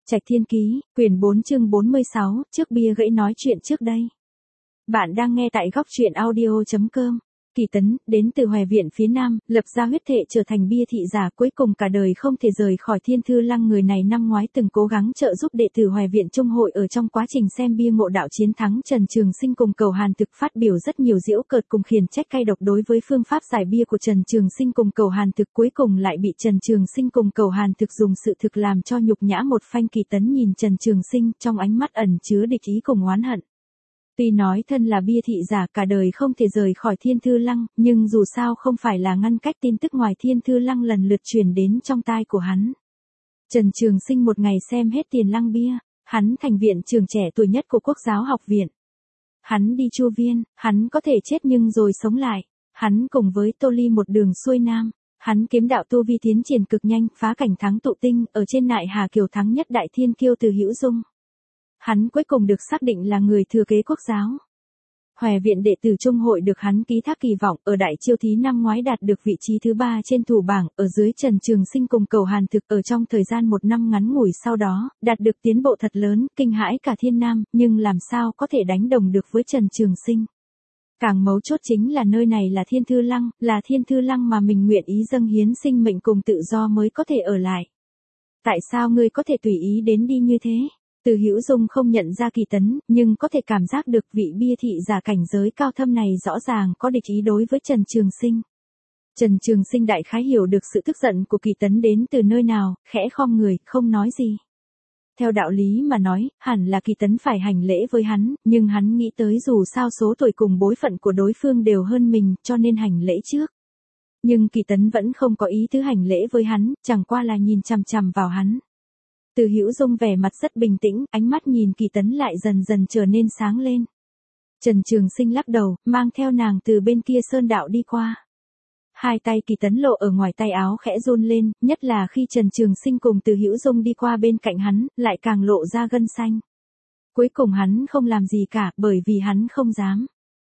Trạch Thiên Ký, quyển 4 chương 46, trước bia gãy nói chuyện trước đây. Bạn đang nghe tại góc truyện audio.com. Kỳ Tấn, đến từ Hoè Viện phía Nam, lập ra huyết thệ trở thành bia thị giả, cuối cùng cả đời không thể rời khỏi Thiên Thư Lăng. Người này năm ngoái từng cố gắng trợ giúp đệ tử Hoè Viện Trung hội ở trong quá trình xem bia ngộ đạo chiến thắng Trần Trường Sinh cùng Cầu Hàn Thực, phát biểu rất nhiều giễu cợt cùng khiển trách cay độc đối với phương pháp giải bia của Trần Trường Sinh cùng Cầu Hàn Thực, cuối cùng lại bị Trần Trường Sinh cùng Cầu Hàn Thực dùng sự thực làm cho nhục nhã một phanh. Kỳ Tấn nhìn Trần Trường Sinh, trong ánh mắt ẩn chứa địch ý cùng oán hận. Tuy nói thân là bia thị giả cả đời không thể rời khỏi Thiên Thư Lăng, nhưng dù sao không phải là ngăn cách tin tức ngoài Thiên Thư Lăng lần lượt truyền đến trong tai của hắn. Trần Trường Sinh một ngày xem hết tiền lăng bia, hắn thành viện trưởng trẻ tuổi nhất của Quốc giáo học viện. Hắn đi Chu Viên, hắn có thể chết nhưng rồi sống lại. Hắn cùng với Tô Ly một đường xuôi nam. Hắn kiếm đạo tu vi tiến triển cực nhanh, phá cảnh thắng tụ tinh, ở trên Nại Hà Kiều thắng nhất đại thiên kiêu Từ Hữu Dung. Hắn cuối cùng được xác định là người thừa kế Quốc giáo. Hoè Viện đệ tử Trung hội được hắn ký thác kỳ vọng, ở đại chiêu thí năm ngoái đạt được vị trí thứ 3 trên thủ bảng, ở dưới Trần Trường Sinh cùng Cầu Hàn Thực. Ở trong thời gian một năm ngắn ngủi sau đó, đạt được tiến bộ thật lớn, kinh hãi cả Thiên Nam, nhưng làm sao có thể đánh đồng được với Trần Trường Sinh. Càng mấu chốt chính là nơi này là Thiên Thư Lăng, là Thiên Thư Lăng mà mình nguyện ý dâng hiến sinh mệnh cùng tự do mới có thể ở lại. Tại sao ngươi có thể tùy ý đến đi như thế? Từ Hữu Dung không nhận ra Kỳ Tấn, nhưng có thể cảm giác được vị bia thị giả cảnh giới cao thâm này rõ ràng có địch ý đối với Trần Trường Sinh. Trần Trường Sinh đại khái hiểu được sự tức giận của Kỳ Tấn đến từ nơi nào, khẽ khom người, không nói gì. Theo đạo lý mà nói, hẳn là Kỳ Tấn phải hành lễ với hắn, nhưng hắn nghĩ tới dù sao số tuổi cùng bối phận của đối phương đều hơn mình, cho nên hành lễ trước. Nhưng Kỳ Tấn vẫn không có ý tứ hành lễ với hắn, chẳng qua là nhìn chằm chằm vào hắn. Từ Hữu Dung vẻ mặt rất bình tĩnh, ánh mắt nhìn Kỳ Tấn lại dần dần trở nên sáng lên. Trần Trường Sinh lắc đầu, mang theo nàng từ bên kia sơn đạo đi qua. Hai tay Kỳ Tấn lộ ở ngoài tay áo khẽ run lên, nhất là khi Trần Trường Sinh cùng Từ Hữu Dung đi qua bên cạnh hắn, lại càng lộ ra gân xanh. Cuối cùng hắn không làm gì cả, bởi vì hắn không dám.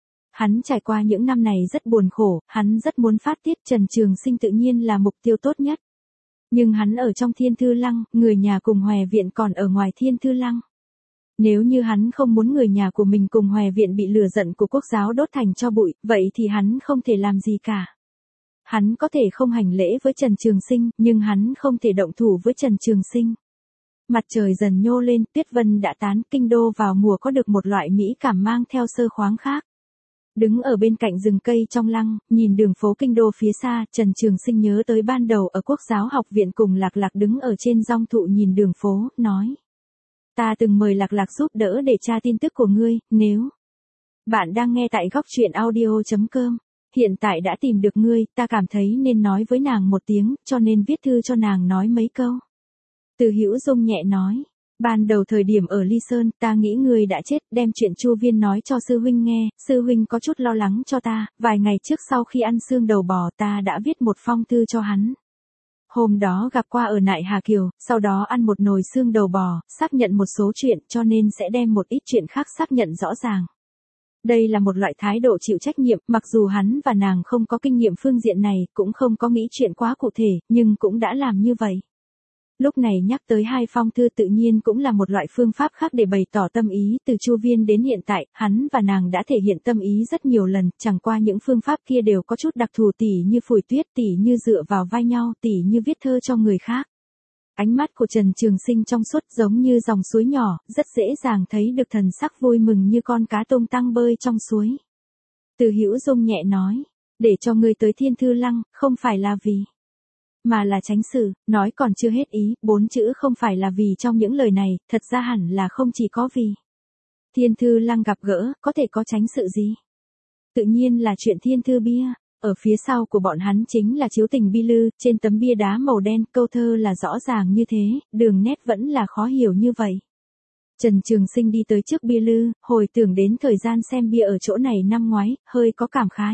Hắn trải qua những năm này rất buồn khổ, hắn rất muốn phát tiết, Trần Trường Sinh tự nhiên là mục tiêu tốt nhất. Nhưng hắn ở trong Thiên Thư Lăng, người nhà cùng Hoè Viện còn ở ngoài Thiên Thư Lăng. Nếu như hắn không muốn người nhà của mình cùng Hoè Viện bị lửa giận của Quốc giáo đốt thành tro bụi, vậy thì hắn không thể làm gì cả. Hắn có thể không hành lễ với Trần Trường Sinh, nhưng hắn không thể động thủ với Trần Trường Sinh. Mặt trời dần nhô lên, tuyết vân đã tán, kinh đô vào mùa có được một loại mỹ cảm mang theo sơ khoáng khác. Đứng ở bên cạnh rừng cây trong lăng, nhìn đường phố kinh đô phía xa, Trần Trường Sinh nhớ tới ban đầu ở Quốc giáo học viện cùng Lạc Lạc đứng ở trên dong thụ nhìn đường phố, nói. Ta từng mời Lạc Lạc giúp đỡ để tra tin tức của ngươi, nếu bạn đang nghe tại góc truyện audio.com, hiện tại đã tìm được ngươi, ta cảm thấy nên nói với nàng một tiếng, cho nên viết thư cho nàng nói mấy câu. Từ Hữu Dung nhẹ nói. Ban đầu thời điểm ở Ly Sơn, ta nghĩ ngươi đã chết, đem chuyện Chu Viên nói cho sư huynh nghe, sư huynh có chút lo lắng cho ta, vài ngày trước sau khi ăn xương đầu bò ta đã viết một phong thư cho hắn. Hôm đó gặp qua ở Nại Hà Kiều, sau đó ăn một nồi xương đầu bò, xác nhận một số chuyện cho nên sẽ đem một ít chuyện khác xác nhận rõ ràng. Đây là một loại thái độ chịu trách nhiệm, mặc dù hắn và nàng không có kinh nghiệm phương diện này, cũng không có nghĩ chuyện quá cụ thể, nhưng cũng đã làm như vậy. Lúc này nhắc tới hai phong thư tự nhiên cũng là một loại phương pháp khác để bày tỏ tâm ý, từ Chu Viên đến hiện tại, hắn và nàng đã thể hiện tâm ý rất nhiều lần, chẳng qua những phương pháp kia đều có chút đặc thù, tỉ như phủi tuyết, tỉ như dựa vào vai nhau, tỉ như viết thơ cho người khác. Ánh mắt của Trần Trường Sinh trong suốt giống như dòng suối nhỏ, rất dễ dàng thấy được thần sắc vui mừng như con cá tôm tăng bơi trong suối. Từ Hữu Dung nhẹ nói, để cho ngươi tới Thiên Thư Lăng, không phải là vì mà là tránh sự, nói còn chưa hết ý, 4 chữ không phải là vì trong những lời này, thật ra hẳn là không chỉ có vì. Thiên Thư Lăng gặp gỡ, có thể có tránh sự gì? Tự nhiên là chuyện Thiên Thư bia, ở phía sau của bọn hắn chính là chiếu tình bi lư, trên tấm bia đá màu đen, câu thơ là rõ ràng như thế, đường nét vẫn là khó hiểu như vậy. Trần Trường Sinh đi tới trước bia lư, hồi tưởng đến thời gian xem bia ở chỗ này năm ngoái, hơi có cảm khái.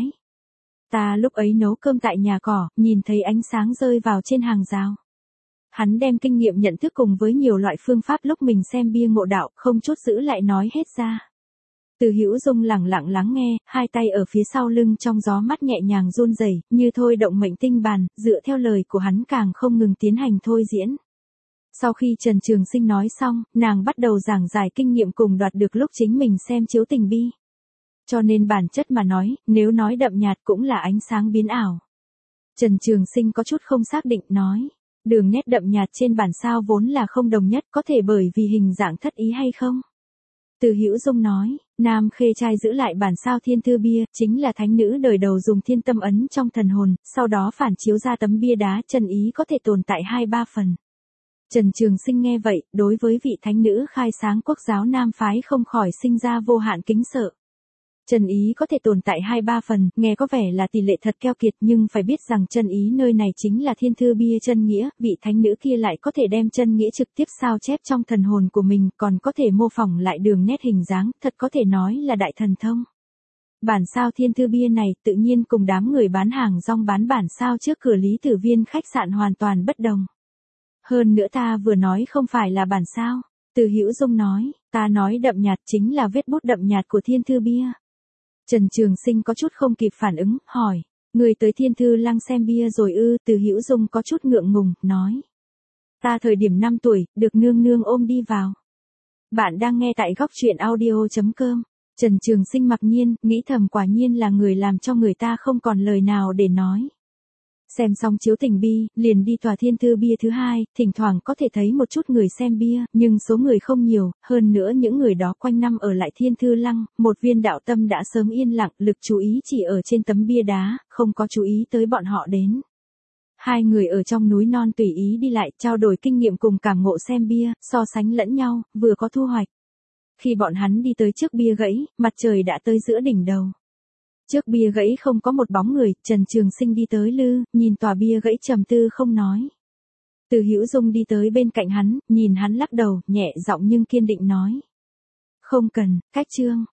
Ta lúc ấy nấu cơm tại nhà cỏ, nhìn thấy ánh sáng rơi vào trên hàng rào. Hắn đem kinh nghiệm nhận thức cùng với nhiều loại phương pháp lúc mình xem bia ngộ đạo, không chút giữ lại nói hết ra. Từ Hữu Dung lẳng lặng lắng nghe, hai tay ở phía sau lưng trong gió mắt nhẹ nhàng run rẩy, như thôi động mệnh tinh bàn, dựa theo lời của hắn càng không ngừng tiến hành thôi diễn. Sau khi Trần Trường Sinh nói xong, nàng bắt đầu giảng giải kinh nghiệm cùng đoạt được lúc chính mình xem chiếu tình bi. Cho nên bản chất mà nói, nếu nói đậm nhạt cũng là ánh sáng biến ảo. Trần Trường Sinh có chút không xác định nói, đường nét đậm nhạt trên bản sao vốn là không đồng nhất, có thể bởi vì hình dạng thất ý hay không? Từ Hữu Dung nói, Nam Khê trai giữ lại bản sao thiên thư bia, chính là thánh nữ đời đầu dùng thiên tâm ấn trong thần hồn, sau đó phản chiếu ra tấm bia đá, chân ý có thể tồn tại 2-3 phần. Trần Trường Sinh nghe vậy, đối với vị thánh nữ khai sáng quốc giáo Nam phái không khỏi sinh ra vô hạn kính sợ. Chân ý có thể tồn tại 2-3 phần, nghe có vẻ là tỷ lệ thật keo kiệt, nhưng phải biết rằng chân ý nơi này chính là thiên thư bia chân nghĩa, vị thánh nữ kia lại có thể đem chân nghĩa trực tiếp sao chép trong thần hồn của mình, còn có thể mô phỏng lại đường nét hình dáng, thật có thể nói là đại thần thông. Bản sao thiên thư bia này tự nhiên cùng đám người bán hàng rong bán bản sao trước cửa Lý Tử Viên khách sạn hoàn toàn bất đồng. Hơn nữa ta vừa nói không phải là bản sao, Từ Hữu Dung nói, ta nói đậm nhạt chính là vết bút đậm nhạt của thiên thư bia. Trần Trường Sinh có chút không kịp phản ứng, hỏi, người tới Thiên Thư Lăng xem bia rồi ư? Từ Hữu Dung có chút ngượng ngùng, nói, ta thời điểm 5 tuổi, được nương nương ôm đi vào. Bạn đang nghe tại góc truyện audio.com. Trần Trường Sinh mặc nhiên, nghĩ thầm quả nhiên là người làm cho người ta không còn lời nào để nói. Xem xong chiếu tình bi, liền đi tòa thiên thư bia thứ hai, thỉnh thoảng có thể thấy một chút người xem bia, nhưng số người không nhiều, hơn nữa những người đó quanh năm ở lại thiên thư lăng, một viên đạo tâm đã sớm yên lặng, lực chú ý chỉ ở trên tấm bia đá, không có chú ý tới bọn họ đến. Hai người ở trong núi non tùy ý đi lại, trao đổi kinh nghiệm cùng cảm ngộ xem bia, so sánh lẫn nhau, vừa có thu hoạch. Khi bọn hắn đi tới trước bia gãy, mặt trời đã tới giữa đỉnh đầu. Trước bia gãy không có một bóng người, Trần Trường Sinh đi tới lư, nhìn tòa bia gãy trầm tư không nói. Từ Hữu Dung đi tới bên cạnh hắn, nhìn hắn lắc đầu, nhẹ giọng nhưng kiên định nói. Không cần, cách chương.